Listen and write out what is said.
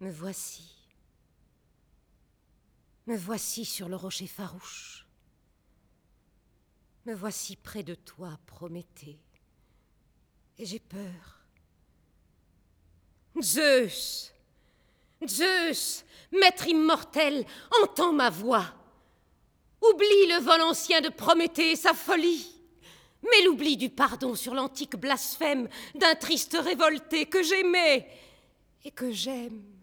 Me voici. Me voici sur le rocher farouche. Me voici près de toi, Prométhée. Et j'ai peur. Zeus! Zeus! Maître immortel, entends ma voix. Oublie le vol ancien de Prométhée et sa folie. Mets l'oubli du pardon sur l'antique blasphème d'un triste révolté que j'aimais et que j'aime.